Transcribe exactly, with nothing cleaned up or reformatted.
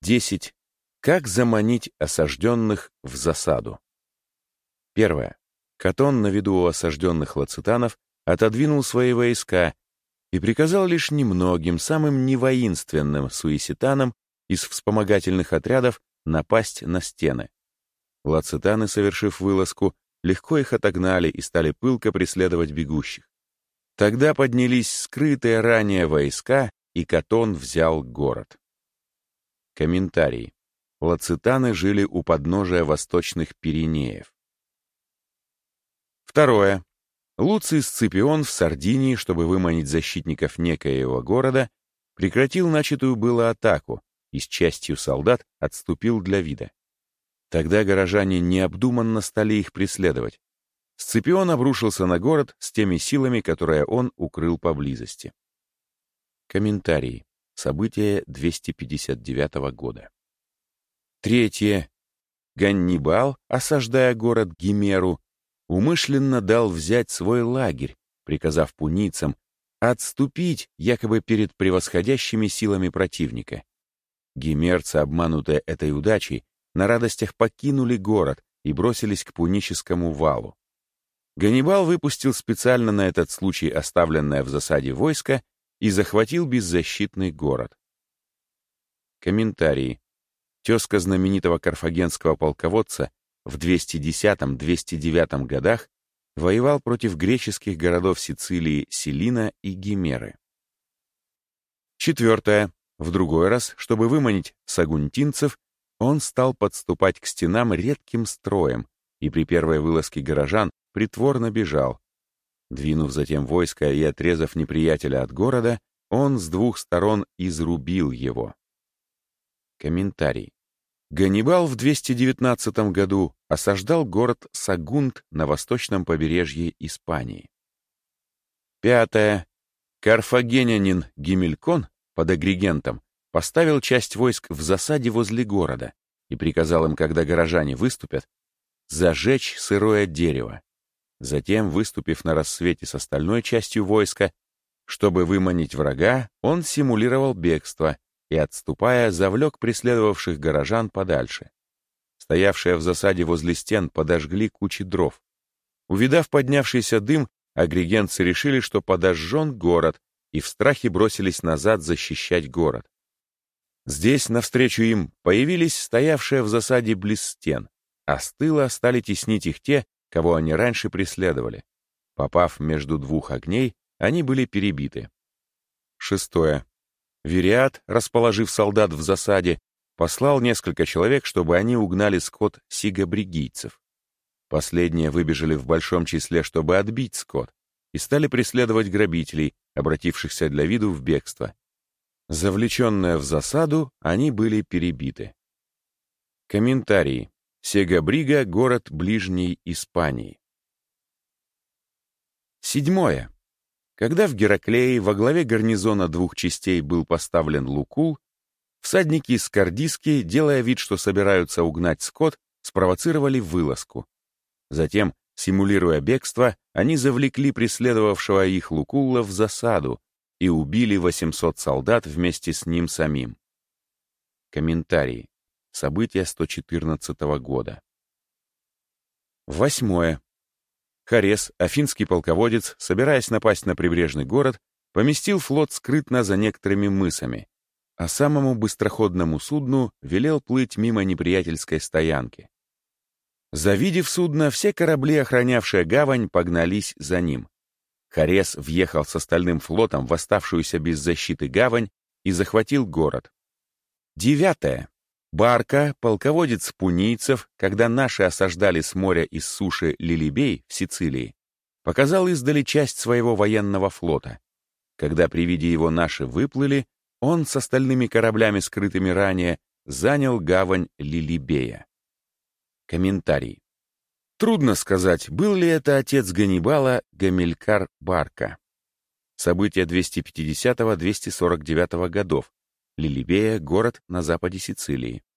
десять. Как заманить осажденных в засаду? Первое. Катон на виду у осажденных лацитанов отодвинул свои войска и приказал лишь немногим, самым невоинственным суеситанам из вспомогательных отрядов напасть на стены. Лацитаны, совершив вылазку, легко их отогнали и стали пылко преследовать бегущих. Тогда поднялись скрытые ранее войска, и Катон взял город. Комментарий. Лацитаны жили у подножия восточных Пиренеев. Второе. Луций Сципион в Сардинии, чтобы выманить защитников некоего города, прекратил начатую было атаку и с частью солдат отступил для вида. Тогда горожане необдуманно стали их преследовать. Сципион обрушился на город с теми силами, которые он укрыл поблизости. Комментарий. События двести пятьдесят девятого года. Третье. Ганнибал, осаждая город Гимеру, умышленно дал взять свой лагерь, приказав пунийцам отступить якобы перед превосходящими силами противника. Гимерцы, обманутые этой удачей, на радостях покинули город и бросились к пуническому валу. Ганнибал выпустил специально на этот случай оставленное в засаде войско и захватил беззащитный город. Комментарии. Тезка знаменитого карфагенского полководца в двести десятом — двести девятом годах воевал против греческих городов Сицилии Селина и Гимеры. Четвертое. В другой раз, чтобы выманить сагунтинцев, он стал подступать к стенам редким строем и при первой вылазке горожан притворно бежал. Двинув затем войско и отрезав неприятеля от города, он с двух сторон изрубил его. Комментарий. Ганнибал в двести девятнадцатом году осаждал город Сагунт на восточном побережье Испании. Пятое. Карфагенянин Гимелькон под Агригентом поставил часть войск в засаде возле города и приказал им, когда горожане выступят, зажечь сырое дерево. Затем, выступив на рассвете с остальной частью войска, чтобы выманить врага, он симулировал бегство и, отступая, завлек преследовавших горожан подальше. Стоявшие в засаде возле стен подожгли кучи дров. Увидав поднявшийся дым, агригентцы решили, что подожжен город, и в страхе бросились назад защищать город. Здесь, навстречу им, появились стоявшие в засаде близ стен, а с тыла стали теснить их те, кого они раньше преследовали. Попав между двух огней, они были перебиты. Шестое. Вириат, расположив солдат в засаде, послал несколько человек, чтобы они угнали скот сигабригийцев. Последние выбежали в большом числе, чтобы отбить скот, и стали преследовать грабителей, обратившихся для виду в бегство. Завлеченные в засаду, они были перебиты. Комментарии. Сегабрига — город ближней Испании. Седьмое. Когда в Гераклее во главе гарнизона двух частей был поставлен Лукул, всадники из Кардиски, делая вид, что собираются угнать скот, спровоцировали вылазку. Затем, симулируя бегство, они завлекли преследовавшего их Лукулла в засаду и убили восемьсот солдат вместе с ним самим. Комментарии. События сто четырнадцатого года. Восьмое. Харес, афинский полководец, собираясь напасть на прибрежный город, поместил флот скрытно за некоторыми мысами, а самому быстроходному судну велел плыть мимо неприятельской стоянки. Завидев судно, все корабли, охранявшие гавань, погнались за ним. Харес въехал с остальным флотом в оставшуюся без защиты гавань и захватил город. Девятое. Барка, полководец пунийцев, когда наши осаждали с моря и с суши Лилибей в Сицилии, показал издали часть своего военного флота. Когда при виде его наши выплыли, он с остальными кораблями, скрытыми ранее, занял гавань Лилибея. Комментарий. Трудно сказать, был ли это отец Ганнибала Гамилькар Барка. События двести пятидесятого — двести сорок девятого годов. Лилибея — город на западе Сицилии.